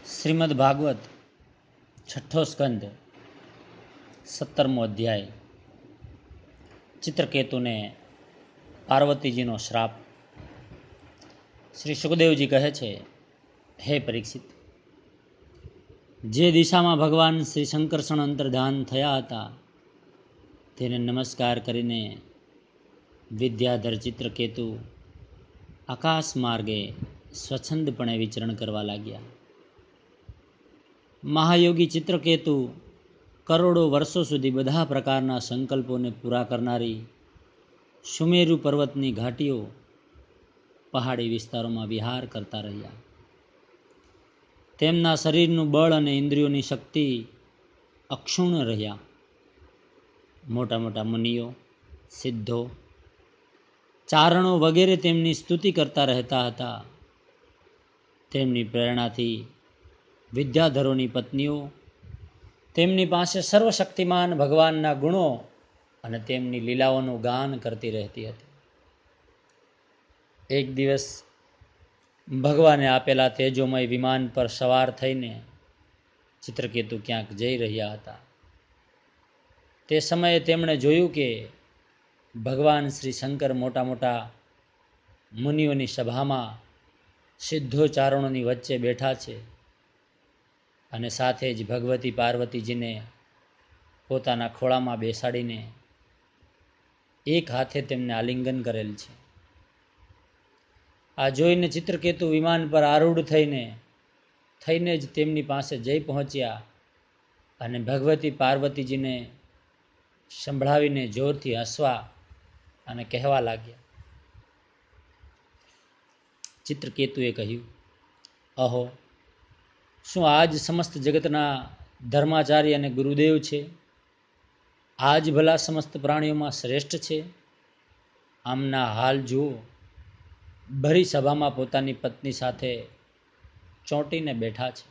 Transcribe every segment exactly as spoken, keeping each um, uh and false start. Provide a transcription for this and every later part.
શ્રીમદ ભાગવત છઠ્ઠો સ્કંદ સત્તરમો અધ્યાય. ચિત્રકેતુને પાર્વતીજીનો શ્રાપ. શ્રી સુખદેવજી કહે છે, હે પરીક્ષિત, જે દિશામાં ભગવાન શ્રી શંકરષણ અંતર્ધાન થયા હતા તેને નમસ્કાર કરીને વિદ્યાધર ચિત્રકેતુ આકાશ માર્ગે સ્વચ્છંદપણે વિચરણ કરવા લાગ્યા. મહાયોગી ચિત્રકેતુ કરોડો વર્ષો સુધી બધા પ્રકારના સંકલ્પોને પૂરા કરનારી સુમેરુ પર્વતની ઘાટીઓ, પહાડી વિસ્તારોમાં વિહાર કરતા રહ્યા. તેમના શરીરનું બળ અને ઇન્દ્રિયોની શક્તિ અક્ષુણ્ણ રહ્યા. મોટા મોટા મુનિઓ, સિદ્ધો, ચારણો વગેરે તેમની સ્તુતિ કરતા રહેતા હતા. તેમની પ્રેરણાથી વિદ્યાધરોની પત્નીઓ તેમની પાસે સર્વશક્તિમાન ભગવાનના ગુણો અને તેમની લીલાઓનું ગાન કરતી રહેતી હતી. એક દિવસ ભગવાને આપેલા તેજોમય વિમાન પર સવાર થઈને ચિત્રકેતુ ક્યાંક જઈ રહ્યા હતા. તે સમયે તેમણે જોયું કે ભગવાન શ્રી શંકર મોટા મોટા મુનિઓની સભામાં સિદ્ધો ચારણોની વચ્ચે બેઠા છે અને સાથે જ ભગવતી પાર્વતીજીને પોતાના ખોળામાં બેસાડીને એક હાથે તેમને આલિંગન કરેલ છે. આ જોઈને ચિત્રકેતુ વિમાન પર આરૂઢ થઈને થઈને જ તેમની પાસે જઈ પહોંચ્યા અને ભગવતી પાર્વતીજીને સંભળાવીને જોરથી હસવા અને કહેવા લાગ્યા. ચિત્રકેતુએ કહ્યું, અહો, શું આજ સમસ્ત જગતના ધર્માચાર્ય અને ગુરુદેવ છે? આજ ભલા સમસ્ત પ્રાણીઓમાં શ્રેષ્ઠ છે? આમના હાલ જુઓ, ભરી સભામાં પોતાની પત્ની સાથે ચોંટીને બેઠા છે.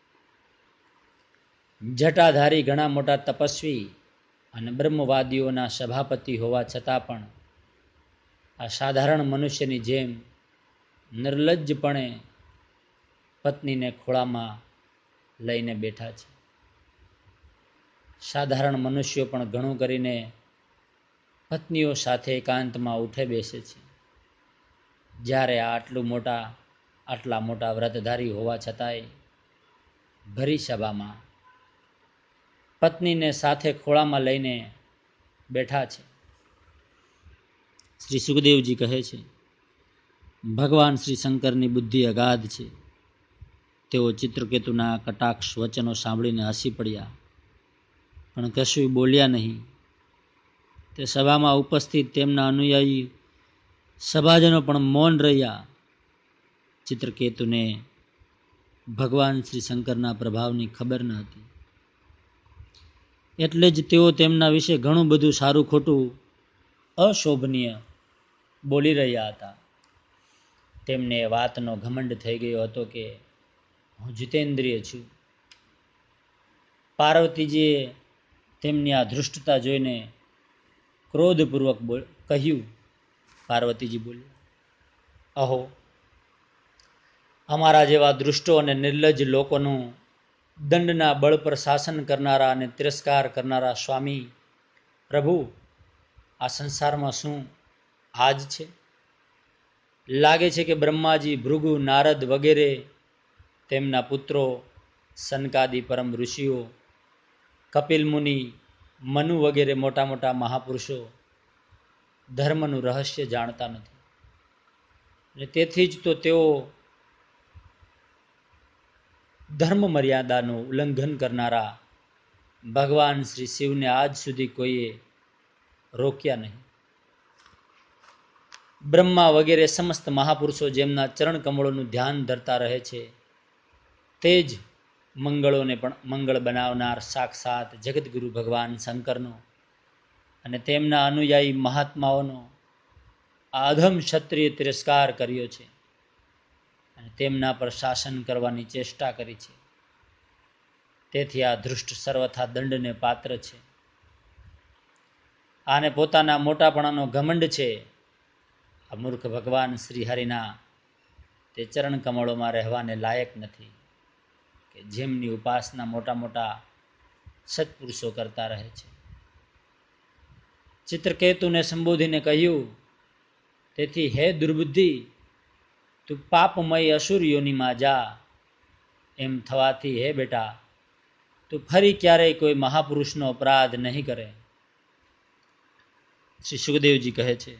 જટાધારી ઘણા મોટા તપસ્વી અને બ્રહ્મવાદીઓના સભાપતિ હોવા છતાં પણ આ સાધારણ મનુષ્યની જેમ નિર્લજ્જપણે પત્નીને ખોળામાં લઈને બેઠા છે. સાધારણ મનુષ્યો પણ ઘણું કરીને પત્નીઓ સાથે એકાંતમાં ઉઠે બેસે છે, જ્યારે આ આટલું મોટા આટલા મોટા વ્રતધારી હોવા છતાંય ભરી સભામાં પત્નીને સાથે ખોળામાં લઈને બેઠા છે. શ્રી સુખદેવજી કહે છે, ભગવાન શ્રી શંકરની બુદ્ધિ અગાધ છે. તેઓ ચિત્રકેતુના કટાક્ષ વચનો સાંભળીને હસી પડ્યા, પણ કશું બોલ્યા નહીં. તે સભામાં ઉપસ્થિત તેમના અનુયાયી સભાજનો પણ મૌન રહ્યા. ચિત્રકેતુને ભગવાન શ્રી શંકરના પ્રભાવની ખબર ન હતી, એટલે જ તેઓ તેમના વિશે ઘણું બધું સારું ખોટું અશોભનીય બોલી રહ્યા હતા. તેમને એ વાતનો ઘમંડ થઈ ગયો હતો કે હું જીતેન્દ્રિય છું. પાર્વતીજીએ તેમની આ ધૃષ્ટતા જોઈને ક્રોધપૂર્વક બોલ કહ્યું. પાર્વતીજી બોલ્યા, અહો, અમારા જેવા દુષ્ટો અને નિર્લજ્જ લોકોનું દંડના બળ પર શાસન કરનારા અને તિરસ્કાર કરનારા સ્વામી પ્રભુ, આ સંસારમાં શું આજ છે? લાગે છે કે બ્રહ્માજી, ભૃગુ, નારદ વગેરે, તેમના પુત્રો, સનકાદી પરમ ઋષિઓ, કપિલ મુનિ, મનુ વગેરે મોટા મોટા મહાપુરુષો ધર્મનું રહસ્ય જાણતા નથી. અને તેથી જ તો તેઓ ધર્મ મર્યાદાનું ઉલ્લંઘન કરનારા ભગવાન શ્રી શિવને આજ સુધી કોઈએ રોક્યા નહીં. બ્રહ્મા વગેરે સમસ્ત મહાપુરુષો જેમના ચરણ કમળોનું ધ્યાન ધરતા રહે છે, તે જ મંગળોને પણ મંગળ બનાવનાર સાક્ષાત જગતગુરુ ભગવાન શંકરનો અને તેમના અનુયાયી મહાત્માઓનો આ અધમ ક્ષત્રિય તિરસ્કાર કર્યો છે અને તેમના પર શાસન કરવાની ચેષ્ટા કરી છે. તેથી આ ધૃષ્ટ સર્વથા દંડને પાત્ર છે. આને પોતાના મોટાપણાનો ઘમંડ છે. આ મૂર્ખ ભગવાન શ્રી હરિના તે ચરણ કમળોમાં રહેવાને લાયક નથી. કે જેમની ઉપાસના મોટા મોટા સત્પુરુષો કરતા રહે છે. ચિત્રકેતુને સંબોધીને કહ્યું, તેથી હે દુર્બુદ્ધિ, તું પાપમય અસુર યોનિમાં જા. એમ થવાથી હે બેટા, તું ફરી ક્યારેય કોઈ મહાપુરુષનો અપરાધ નહીં કરે. શ્રી સુખદેવજી કહે છે,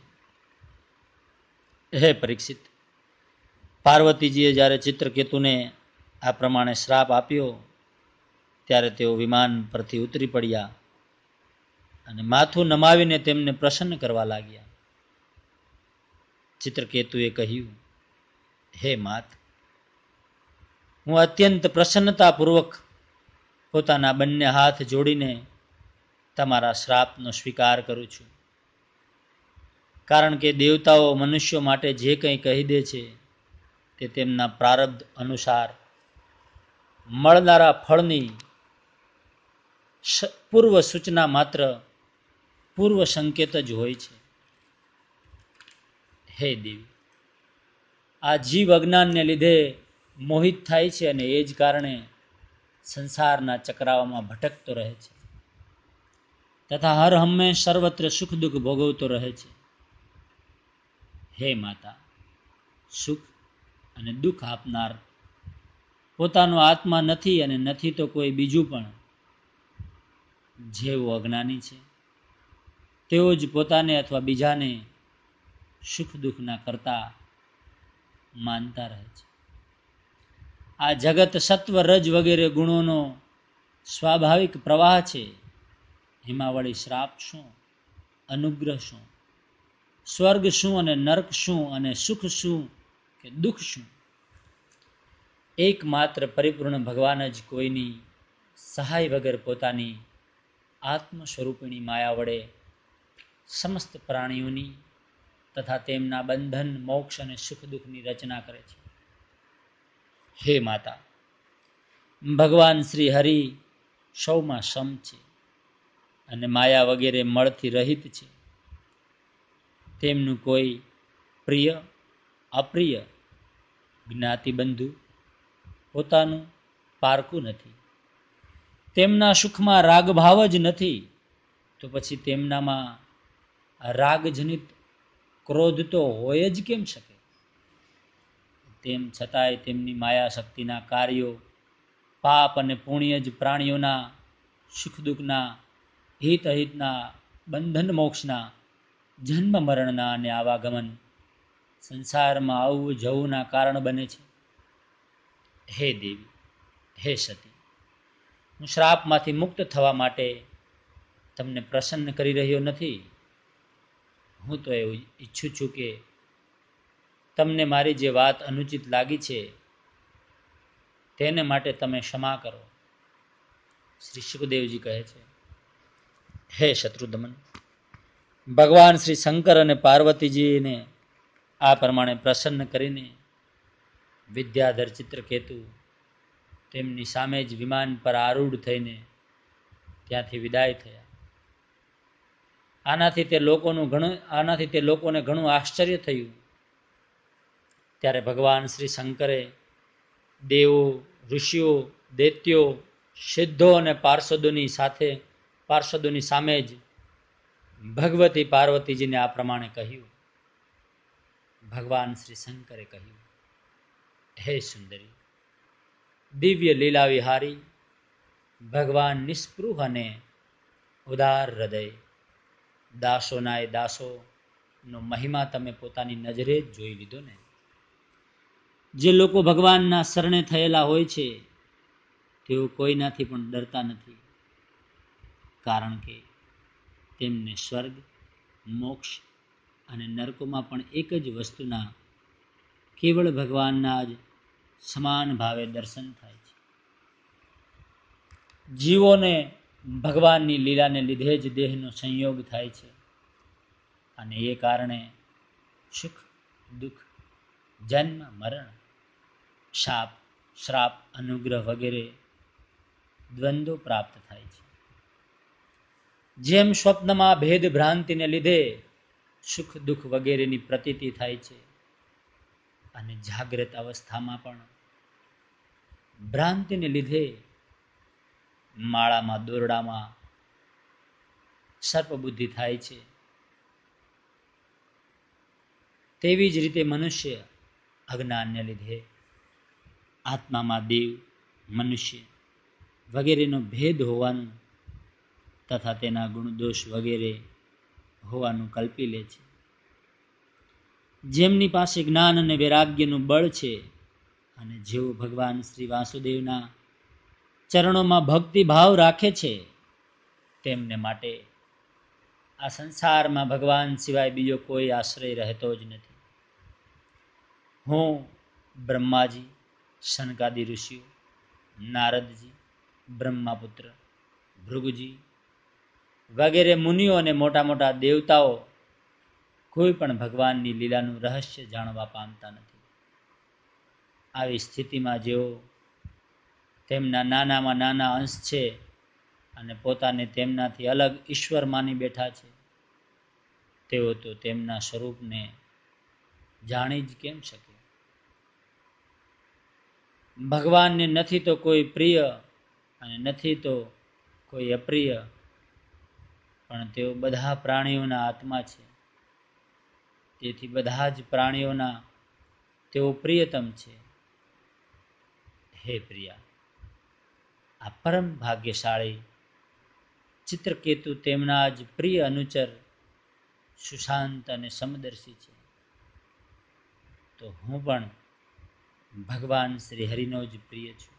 હે પરીક્ષિત, પાર્વતીજીએ જ્યારે ચિત્રકેતુને આ પ્રમાણે શ્રાપ આપ્યો ત્યારે તેઓ વિમાન પરથી ઉતરી પડ્યા અને માથું નમાવીને તેમને પ્રસન્ન કરવા લાગ્યા. ચિત્રકેતુએ કહ્યું, હે માત, હું અત્યંત પ્રસન્નતાપૂર્વક પોતાના બંને હાથ જોડીને તમારા શ્રાપનો સ્વીકાર કરું છું. કારણ કે દેવતાઓ મનુષ્યો માટે જે કંઈ કહી દે છે તે તેમના પ્રારબ્ધ અનુસાર મળનારા ફળની પૂર્વ સૂચના માત્ર પૂર્વ સંકેત જ હોય છે. હે દેવી, આ જીવ અજ્ઞાનને લીધે મોહિત થાય છે અને એ જ કારણે સંસારના ચક્રાઓમાં ભટકતો રહે છે તથા હર હંમેશ સર્વત્ર સુખ દુઃખ ભોગવતો રહે છે. હે માતા, સુખ અને દુઃખ આપનાર પોતાનો આત્મા નથી અને નથી તો કોઈ બીજું પણ. જેઓ અજ્ઞાની છે તેઓ જ પોતાને અથવા બીજાને સુખ દુઃખના કરતા માનતા રહે છે. આ જગત સત્વ રજ વગેરે ગુણોનો સ્વાભાવિક પ્રવાહ છે. એમાં વળી શ્રાપ શું, અનુગ્રહ શું, સ્વર્ગ શું અને નર્ક શું, અને સુખ શું કે દુઃખ શું? એકમાત્ર પરિપૂર્ણ ભગવાન જ કોઈની સહાય વગર પોતાની આત્મ સ્વરૂપિણી માયા વડે સમસ્ત પ્રાણીઓની તથા તેમના બંધન, મોક્ષ અને સુખ દુઃખની રચના કરે છે. હે માતા, ભગવાન શ્રી હરિ સૌમાં સમ છે અને માયા વગેરે મળથી રહિત છે. તેમનું કોઈ પ્રિય, અપ્રિય, જ્ઞાતિબંધુ, પોતાનું પારકું નથી. તેમના સુખમાં રાગભાવ જ નથી તો પછી તેમનામાં રાગજનિત ક્રોધ તો હોય જ કેમ શકે? તેમ છતાંય તેમની માયા શક્તિના કાર્યો પાપ અને પુણ્ય જ પ્રાણીઓના સુખ દુઃખના, હિત અહિતના, બંધન મોક્ષના, જન્મ મરણના અને આવાગમન, સંસારમાં આવવું જવુંના કારણ બને છે. હે દેવી, હે સતી, હું શ્રાપમાંથી મુક્ત થવા માટે તમને પ્રસન્ન કરી રહ્યો નથી. હું તો એવું ઈચ્છું છું કે તમને મારી જે વાત અનુચિત લાગી છે તેને માટે તમે ક્ષમા કરો. શ્રી સુખદેવજી કહે છે, હે શત્રુદમન, ભગવાન શ્રી શંકર અને પાર્વતીજીને આ પ્રમાણે પ્રસન્ન કરીને વિદ્યાધર ચિત્રકેતુ તેમની સામે જ વિમાન પર આરૂઢ થઈને ત્યાંથી વિદાય થયા. આનાથી તે લોકોનું ઘણું આનાથી તે લોકોને ઘણું આશ્ચર્ય થયું. ત્યારે ભગવાન શ્રી શંકરે દેવો, ઋષિઓ, દૈત્યો, સિદ્ધો અને પાર્ષદોની સાથે પાર્ષદોની સામે જ ભગવતી પાર્વતીજીને આ પ્રમાણે કહ્યું. ભગવાન શ્રી શંકરે કહ્યું, હે સુંદરી, દિવ્ય લીલા વિહારી, ભગવાન નિસ્પૃહ અને ઉદાર હૃદય, દાસોનાય દાસો નો મહિમા તમે પોતાની નજરે જ જોઈ લીધો ને. જે લોકો ભગવાનના શરણે થયેલા હોય છે તેઓ કોઈનાથી પણ ડરતા નથી, કારણ કે તેમને સ્વર્ગ, મોક્ષ અને નરકોમાં પણ એક જ વસ્તુના, કેવળ ભગવાનના જ સમાન ભાવે દર્શન થાય છે. જીવોને ભગવાનની લીલાને લીધે જ દેહનો સંયોગ થાય છે અને એ કારણે સુખ દુઃખ, જન્મ મરણ, શાપ શ્રાપ, અનુગ્રહ વગેરે દ્વંદ્વો પ્રાપ્ત થાય છે. જેમ સ્વપ્નમાં ભેદ ભ્રાંતિને લીધે સુખ દુઃખ વગેરેની પ્રતીતિ થાય છે અને જાગ્રત અવસ્થામાં પણ ભ્રાંતિને લીધે માળામાં દોરડામાં સર્પબુદ્ધિ થાય છે. તેવી જ રીતે મનુષ્ય અજ્ઞાનને લીધે આત્મામાં દેવ, મનુષ્ય વગેરેનો ભેદ હોવાનું તથા તેના ગુણદોષ વગેરે હોવાનું કલ્પી લે છે. જેમની પાસે જ્ઞાન અને વૈરાગ્યનું બળ છે અને જેઓ ભગવાન શ્રી વાસુદેવના ચરણોમાં ભક્તિ ભાવ રાખે છે, તેમને માટે આ સંસારમાં ભગવાન સિવાય બીજો કોઈ આશ્રય રહેતો જ નથી. હું બ્રહ્માજી, સનકાદિ ઋષિઓ, નારદજી, બ્રહ્માપુત્ર, ભૃગુજી વગેરે મુનિઓ અને મોટા મોટા દેવતાઓ કોઈ પણ ભગવાનની લીલાનું રહસ્ય જાણવા પામતા નથી. આવી સ્થિતિમાં જેઓ તેમના નાનામાં નાના અંશ છે અને પોતાને તેમનાથી અલગ ઈશ્વર માની બેઠા છે, તેઓ તો તેમના સ્વરૂપને જાણી જ કેમ શકે? ભગવાનને નથી તો કોઈ પ્રિય અને નથી તો કોઈ અપ્રિય, પણ તેઓ બધા પ્રાણીઓના આત્મા છે. તેથી બધા જ પ્રાણીઓના તેઓ પ્રિયતમ છે. હે પ્રિયા, આ પરમ ભાગ્યશાળી ચિત્રકેતુ તેમના જ પ્રિય અનુચર, સુશાંત અને સમદર્શી છે. તો હું પણ ભગવાન શ્રી હરિનો જ પ્રિય છું.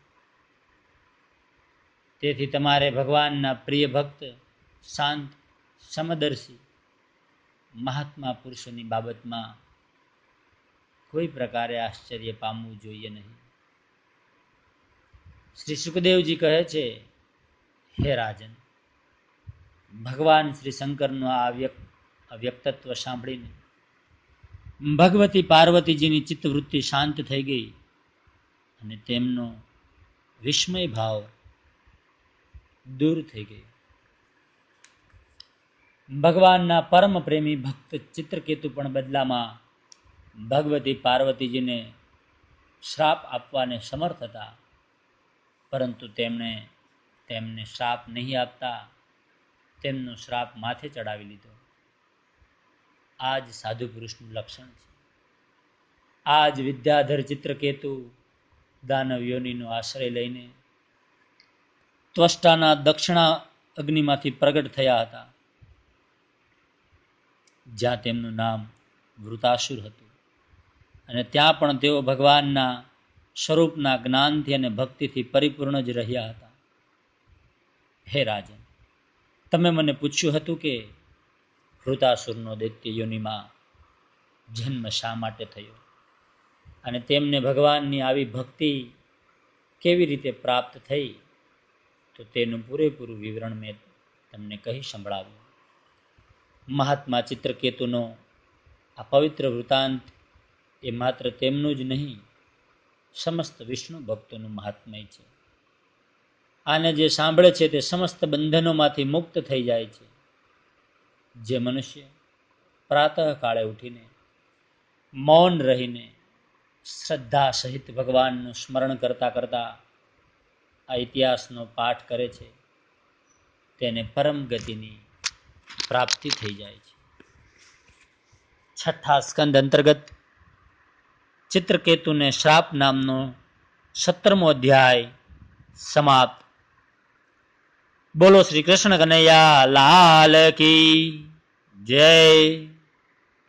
તેથી તમારે ભગવાનના પ્રિય ભક્ત, શાંત, સમદર્શી મહાત્મા પુરુષોની બાબતમાં કોઈ પ્રકારે આશ્ચર્ય પામવું જોઈએ નહીં. શ્રી સુખદેવજી કહે છે, હે રાજન, ભગવાન શ્રી શંકરનું આ અવ્યક્તત્વ સાંભળીને ભગવતી પાર્વતીજીની ચિત્તવૃત્તિ શાંત થઈ ગઈ અને તેમનો વિસ્મય ભાવ દૂર થઈ ગયો. ભગવાનના પરમ પ્રેમી ભક્ત ચિત્રકેતુ પણ બદલામાં ભગવતી પાર્વતીજીને શ્રાપ આપવાને સમર્થ હતા, પરંતુ તેમણે તેમને શ્રાપ નહીં આપતા તેમનો શ્રાપ માથે ચડાવી લીધો. આ જ સાધુ પુરુષનું લક્ષણ છે. આ જ વિદ્યાધર ચિત્રકેતુ દાનવ યોનિનો આશ્રય લઈને ત્વષ્ટાના દક્ષિણા અગ્નિમાંથી પ્રગટ થયા હતા, જ્યાં તેમનું નામ વૃતાસુર હતું, અને ત્યાં પણ તેઓ ભગવાનના સ્વરૂપના જ્ઞાનથી અને ભક્તિથી પરિપૂર્ણ જ રહ્યા હતા. હે રાજન, તમે મને પૂછ્યું હતું કે વૃતાસુરનો દૈત્ય યોનિમાં જન્મ શા માટે થયો અને તેમને ભગવાનની આવી ભક્તિ કેવી રીતે પ્રાપ્ત થઈ, તો તેનું પૂરેપૂરું વિવરણ મેં તમને કહી સંભળાવ્યું. મહાત્મા ચિત્રકેતુનો આ પવિત્ર વૃત્તાંત એ માત્ર તેમનું જ નહીં, સમસ્ત વિષ્ણુ ભક્તોનું મહાત્મય છે. આને જે સાંભળે છે તે સમસ્ત બંધનોમાંથી મુક્ત થઈ જાય છે. જે મનુષ્ય પ્રાતઃ કાળે ઉઠીને મૌન રહીને શ્રદ્ધા સહિત ભગવાનનું સ્મરણ કરતા કરતા આ ઇતિહાસનો પાઠ કરે છે, તેને પરમ ગતિની પ્રાપ્તિ થઈ જાય છે. છઠ્ઠા સ્કંદ અંતર્ગત ચિત્રકેતુને શ્રાપ નામનો સત્તરમો અધ્યાય સમાપ્ત. બોલો શ્રી કૃષ્ણ કનૈયા લાલ કી જય.